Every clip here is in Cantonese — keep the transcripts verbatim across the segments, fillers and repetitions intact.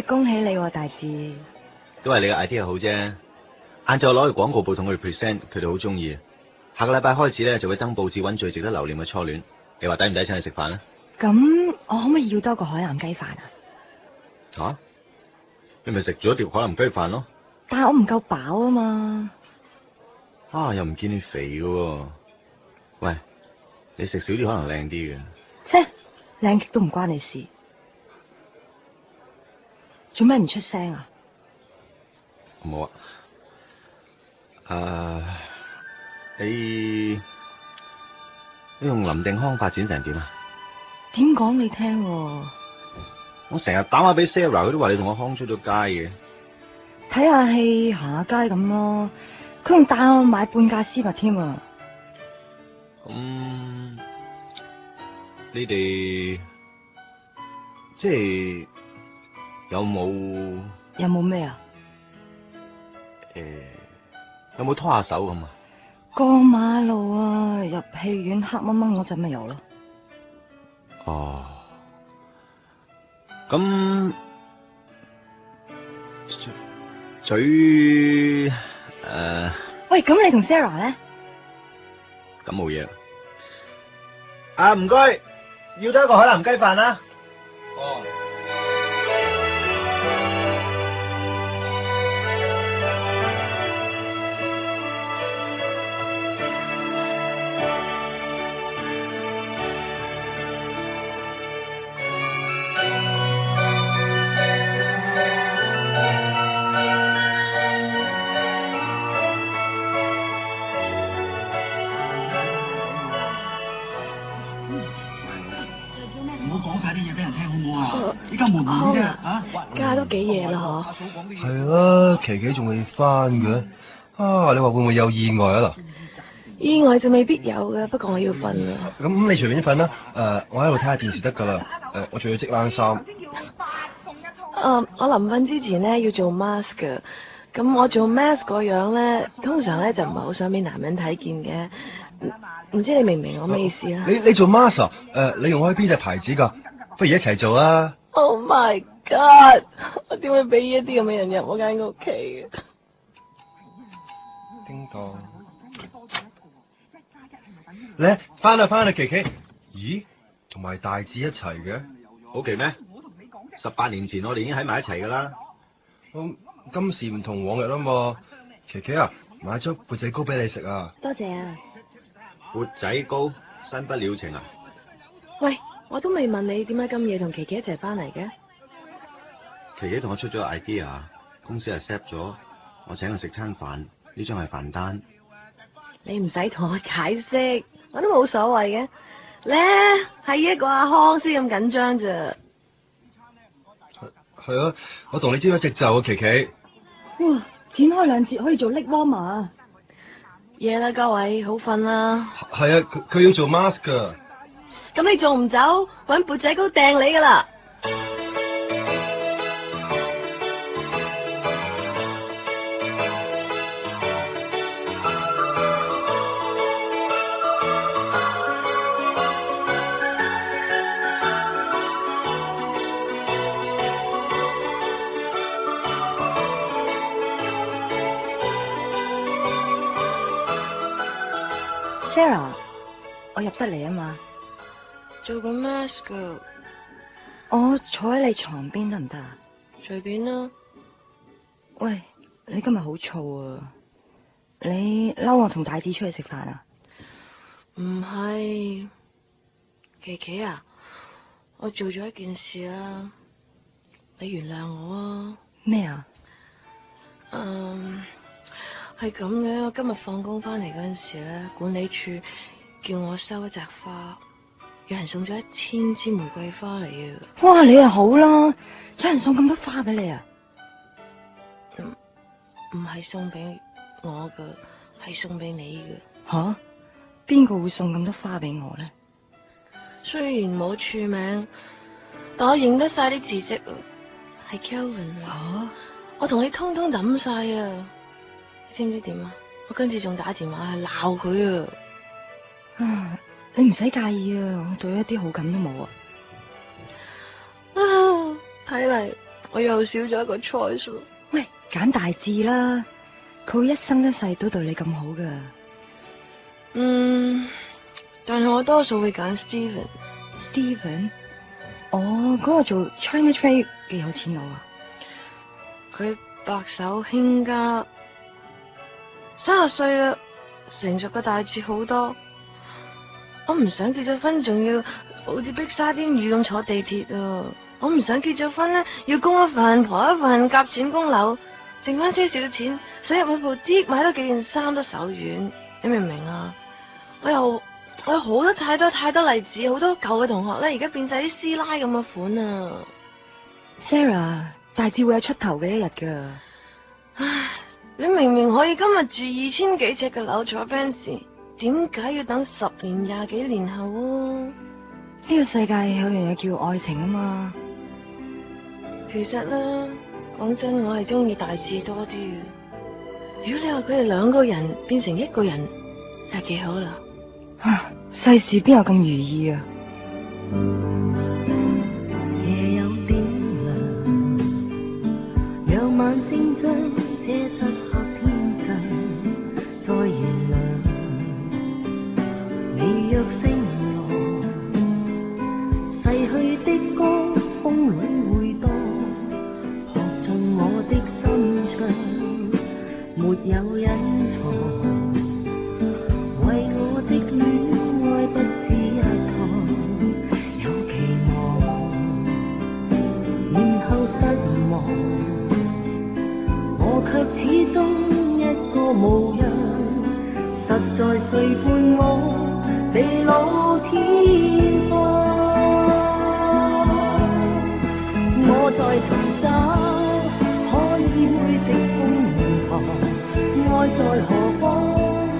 喂，恭喜你喎，大志。 都係你嘅 idea 好啫。晏晝攞去廣告部同佢哋 present，佢哋好中意。下個禮拜開始咧就會登報紙揾最值得留念嘅初戀。你話抵唔抵請你食飯啊？ 咁我可唔可以要多個海南雞飯啊？ 吓、啊？你咪食咗條海南雞飯咯。 但係我唔夠飽啊嘛。 啊，又唔見你肥嘅喎。喂，你食少啲可能靚啲嘅。 切，靚極都唔關你事。做咩唔出聲啊？ 冇啊。誒、uh, 你你用林定康發展成點啊？ 點講你聽喎？ 我成日打話俾 Sarah， 佢都話你同我康出咗街嘅。 睇下戲，行下街咁咯。佢仲帶我買半價絲襪添啊！ 咁、嗯、你哋即係有冇有冇咩啊？ 誒、欸，有冇拖下手咁啊？ 過馬路啊，入戲院黑掹掹嗰陣咪有咯。 哦，咁嘴誒，呃、 喂，咁你同 Sarah 咧？ 咁冇嘢。啊，唔該，要多一個海南雞飯啦。哦。 依家悶唔悶啫？啊， 家都幾夜啦嗬。係啦，琪琪仲未翻嘅。啊，你話會唔會有意外啊？嗱， 意外就未必有嘅，不過我要瞓啦。 咁你隨便瞓啦。誒，我喺度睇下電視得噶啦。誒，我仲要織冷衫。 誒，我臨瞓之前咧要做 mask 嘅。咁我做 mask 個樣咧，通常咧就唔係好想俾男人睇見嘅。唔知你明唔明我咩意思啊？ 你你做 mask 啊？誒，你用開邊隻牌子噶？不如一齊做啊 ！Oh my god！ 我點會俾一啲咁嘅人入我間屋企嘅？ 叮當，咧翻啦翻啦，琪琪。咦，同埋大志一齊嘅？ 好奇咩？十八年前我哋已經喺埋一齊噶啦。 咁今時唔同往日啊嘛。琪琪啊，買咗缽仔糕俾你食啊！ 多謝啊！ 缽仔糕，新不了情啊！ 喂，我都未問你點解咁夜同琪琪一齊翻嚟嘅？ 琪琪同我出咗 idea， 公司 accept 咗，我請佢食餐飯，呢張係飯單。 你唔使同我解釋，我都冇所謂嘅。咧係一個阿康先咁緊張咋？ 係啊，我同你招咗直袖啊，琪琪。 哇，展開兩節可以做 leg warmer 啊！夜啦，各位好瞓啦。 係啊，佢佢要做 mask 噶。 咁你仲唔走？搵缽仔糕掟你噶啦！ Sarah， 我入得嚟啊嘛。做緊 mask 噶，我坐喺你床邊得唔得啊？隨便啦。喂，你今日好燥啊！你嬲我同大志出去食飯啊？唔係，琪琪啊，我做咗一件事啊，你原諒我啊。咩啊？嗯，係咁嘅。我今日放工翻嚟嗰陣時咧，管理處叫我收一扎花。有人送咗一千支玫瑰花嚟啊！哇，你又好啦，有人送咁多花俾你啊？唔唔係送俾我噶，係送俾你噶。吓？邊個會送咁多花俾我咧？雖然冇署名，但我認得晒啲字跡啊，係 Kelvin 啊！我同你通通抌晒啊！你知唔知點啊？我跟住仲打電話去鬧佢啊！啊！你唔使介意啊，我對一啲好感都冇啊！啊，睇嚟我又少咗一個 choice。 喂，揀大志啦，佢會一生一世都對你咁好噶。 嗯，但係我多數會揀 Steven。 Steven？ 哦，嗰、那個做 China Trade 嘅有錢佬啊？ 佢白手興家，三十歲啦，成熟嘅大志好多。我唔想結咗婚仲要好似逼沙甸魚咁坐地鐵啊！我唔想結咗婚咧，要供一份婆一份，夾錢供樓，剩翻些少錢，使入去部啲買多幾件衫都手軟，你明唔明啊？我又我有好多太多太多例子，好多舊嘅同學咧，而家變晒啲師奶咁嘅款啊 ！Sarah， 大志會有出頭嘅一日噶。 唉，你明明可以今日住二千幾尺嘅樓坐 Benz， 點解要等十年廿幾年後啊？ 呢個世界有樣嘢叫愛情啊嘛。 其實咧，講真，我係中意大志多啲嘅。如果你話佢哋兩個人變成一個人，就幾好啦。 啊，世事邊有咁如意啊？ 夜有點亮，讓晚星將這漆黑天際再燃亮。你若星來，逝去的歌風裏回蕩，撲進我的心腸，沒有隱藏。為我的戀愛不止一趟，有期望，然後失望，我卻始終一個模樣，實在誰伴我地老天荒？我在尋找可以會直風面旁，愛在何方？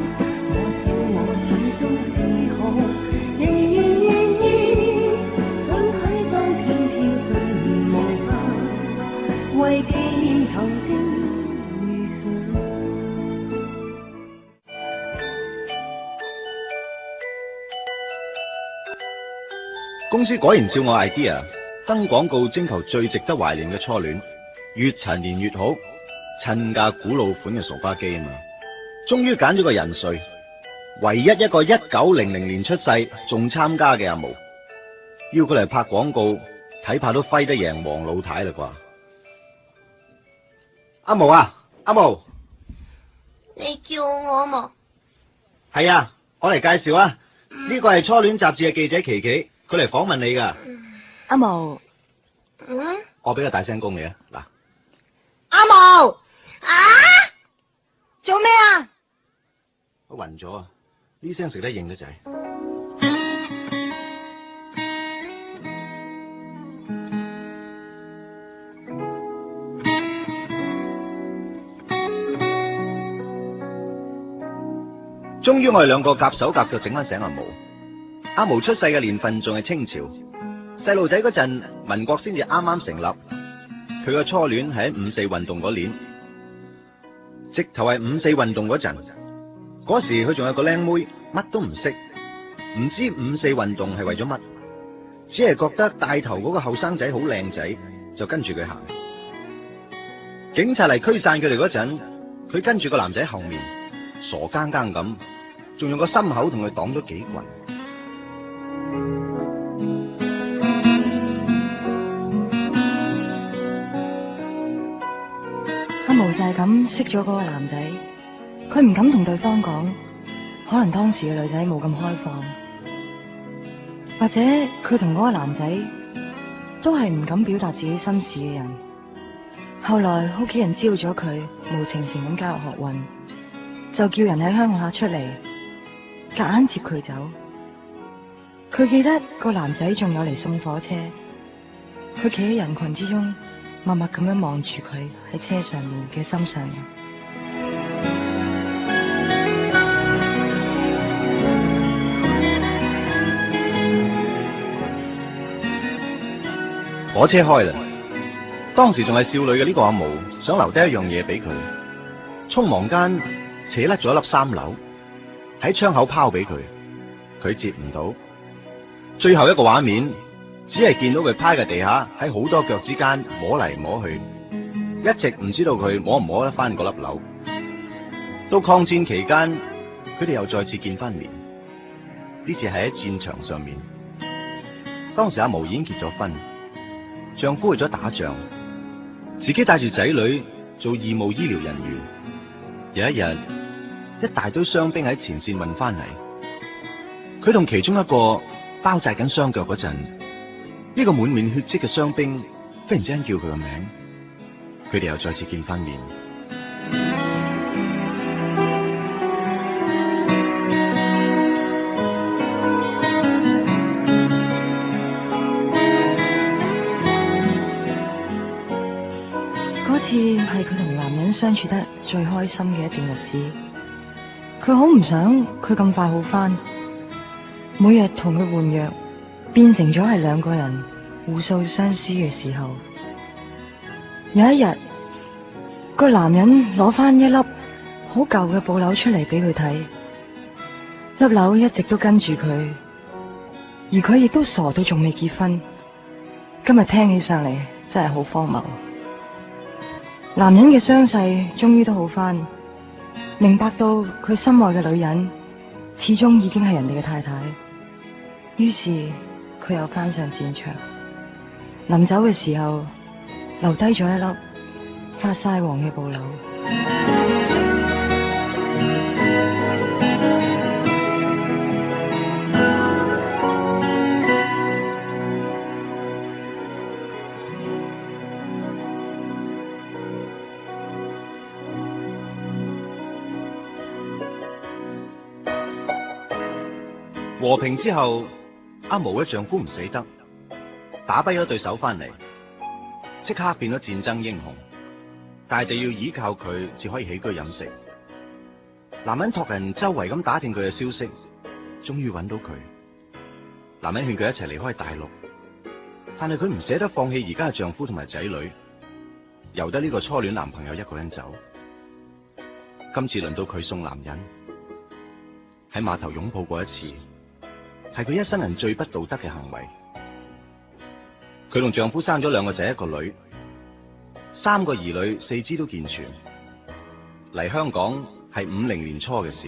公司果然照我 idea 登廣告徵求最值得懷念嘅初戀，越陳年越好，趁價古老款嘅傻瓜機啊嘛！終於揀咗個人瑞，唯一一個一九零零年出世仲參加嘅阿毛，要佢嚟拍廣告，睇怕都揮得贏黃老太啦啩！阿毛啊，阿毛， 你叫我嘛？ 係啊，我嚟介紹啊，呢個係初戀雜誌嘅記者琪琪，佢嚟訪問你噶。 阿毛， 嗯， 我俾個大聲公你啊，嗱， 阿毛啊， 做咩啊？ 我暈咗啊！呢聲食得應得滯。終於我哋兩個夾手夾腳整翻醒阿毛。阿毛出世嘅年份仲係清朝，細路仔嗰陣民國先至啱啱成立。佢嘅初戀係喺五四運動嗰年，直頭係五四運動嗰陣。嗰時佢仲有個靚妹，乜都唔識，唔知五四運動係為咗乜，只係覺得帶頭嗰個後生仔好靚仔，就跟住佢行。警察嚟驅散佢哋嗰陣，佢跟住個男仔後面，傻更更咁，仲用個心口同佢擋咗幾棍。 阿毛就係咁識咗嗰個男仔，佢唔敢同對方講，可能當時嘅女仔冇咁開放，或者佢同嗰個男仔都係唔敢表達自己心事嘅人。後來屋企人知道咗佢無情情咁加入學運，就叫人喺鄉下出嚟，夾硬接佢走。佢記得個男仔仲有嚟送火車，佢企喺人群之中，默默咁樣望住佢喺車上面嘅心上人。 火車開啦，當時仲係少女嘅呢個阿毛想留低一樣嘢俾佢，匆忙間扯甩咗一粒三樓，喺窗口拋俾佢，佢接唔到。最後一個畫面只係見到佢趴嘅地下喺好多腳之間摸嚟摸去，一直唔知道佢摸唔摸得翻嗰粒紐。到抗戰期間，佢哋又再次見翻面，呢次係喺戰場上面。當時阿毛已經結咗婚，丈夫去咗打仗，自己帶住仔女做義務醫療人員。有一日，一大堆傷兵喺前線運翻嚟，佢同其中一個包紮緊雙腳嗰陣，呢個滿面血跡嘅傷兵忽然之間叫佢個名，佢哋又再次見翻面。 嗰次係佢同男人相處得最開心嘅一段日子，佢好唔想佢咁快好翻，每日同佢換藥，變成咗係兩個人互訴相思嘅時候。有一日，個男人攞翻一粒好舊嘅布紐出嚟俾佢睇，粒紐一直都跟住佢，而佢亦都傻到仲未結婚。今日聽起上嚟真係好荒謬。男人嘅傷勢終於都好翻，明白到佢心愛嘅女人始終已經係人哋嘅太太，於是佢又翻上戰場。臨走嘅時候，留低咗一粒發晒黃嘅布紐。 和平之後，阿毛嘅丈夫唔死得，打跛咗對手翻嚟，即刻變咗戰爭英雄，但係就要依靠佢至可以起居飲食。男人託人周圍咁打聽佢嘅消息，終於揾到佢。男人勸佢一齊離開大陸，但係佢唔捨得放棄而家嘅丈夫同埋仔女，由得呢個初戀男朋友一個人走。今次輪到佢送男人，喺碼頭擁抱過一次，係佢一生人最不道德嘅行為。佢同丈夫生咗兩個仔一個女，三個兒女四肢都健全。嚟香港係五零年初嘅事。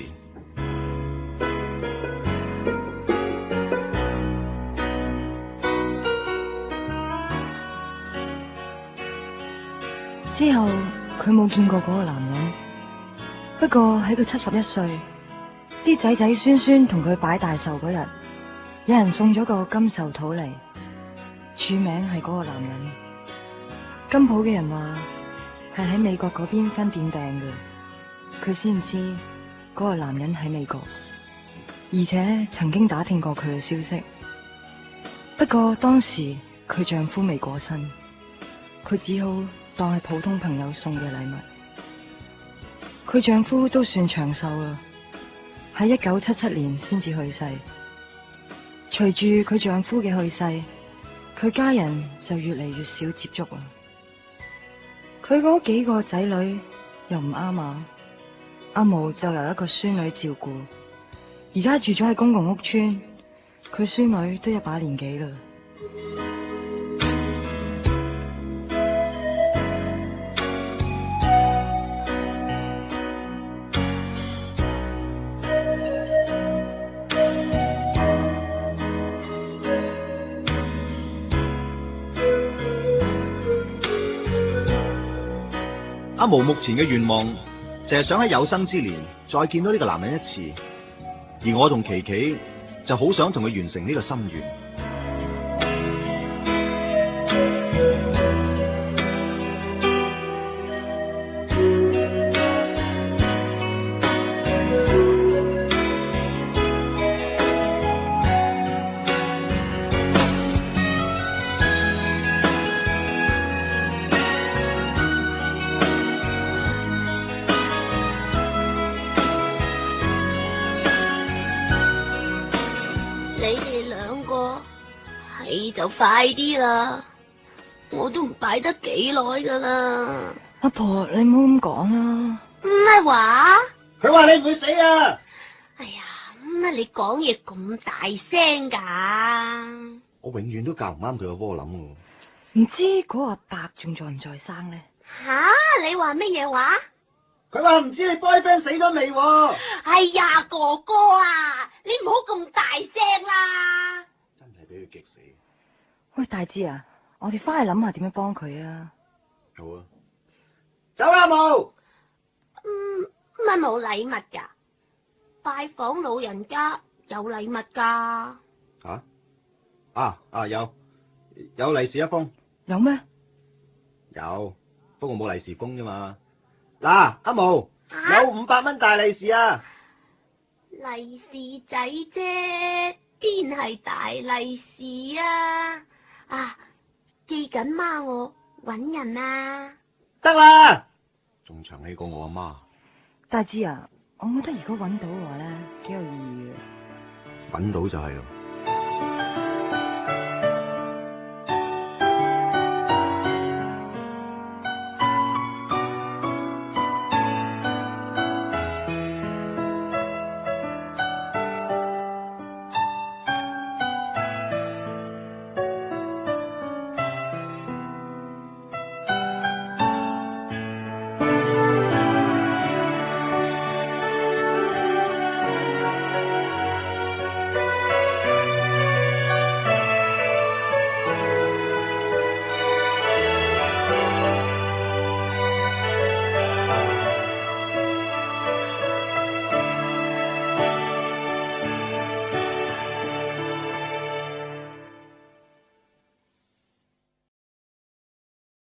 之後佢冇見過嗰個男人，不過喺佢七十一歲，啲仔仔孫孫同佢擺大壽嗰日，有人送咗個金壽桃嚟，署名係嗰個男人。金鋪嘅人話係喺美國嗰邊分店訂嘅，佢先知嗰個男人喺美國，而且曾經打聽過佢嘅消息。不過當時佢丈夫未過身，佢只好當係普通朋友送嘅禮物。佢丈夫都算長壽啦，喺一九七七年先至去世。隨住佢丈夫嘅去世，佢家人就越嚟越少接觸啦。佢嗰幾個仔女又唔啱啊，阿毛就由一個孫女照顧，而家住咗喺公共屋邨，佢孫女都一把年紀啦。 阿毛目前嘅願望就係想喺有生之年再見到呢個男人一次，而我同琪琪就好想同佢完成呢個心願。 就快啲啦，我都唔擺得幾耐噶啦。 阿婆，你唔好咁講啦。 咩話？ 佢話你唔會死啊！ 哎呀，乜你講嘢咁大聲噶？ 我永遠都教唔啱佢個窩諗喎。 唔知嗰個阿伯仲在唔在生咧？ 吓，你話乜嘢話？ 佢話唔知你 boyfriend 死咗未喎？ 哎呀，哥哥啊，你唔好咁大聲啦！ 真係俾佢激死。 喂，大志啊，我哋翻去諗下點樣幫佢啊！ 好啊， 走啦冇。 嗯，乜冇禮物噶？拜訪老人家有禮物噶？ 吓？啊啊有有利是一封。 有咩？ 有，不過冇利是封啫嘛。嗱，阿毛啊有五百蚊大利是啊！ 利是仔啫，邊係大利是啊？啊，記緊媽我搵人啊！ 得啦， 仲長氣過我阿媽。 大志啊，我覺得如果搵到嘅話咧，幾有意義嘅。 揾到就係咯。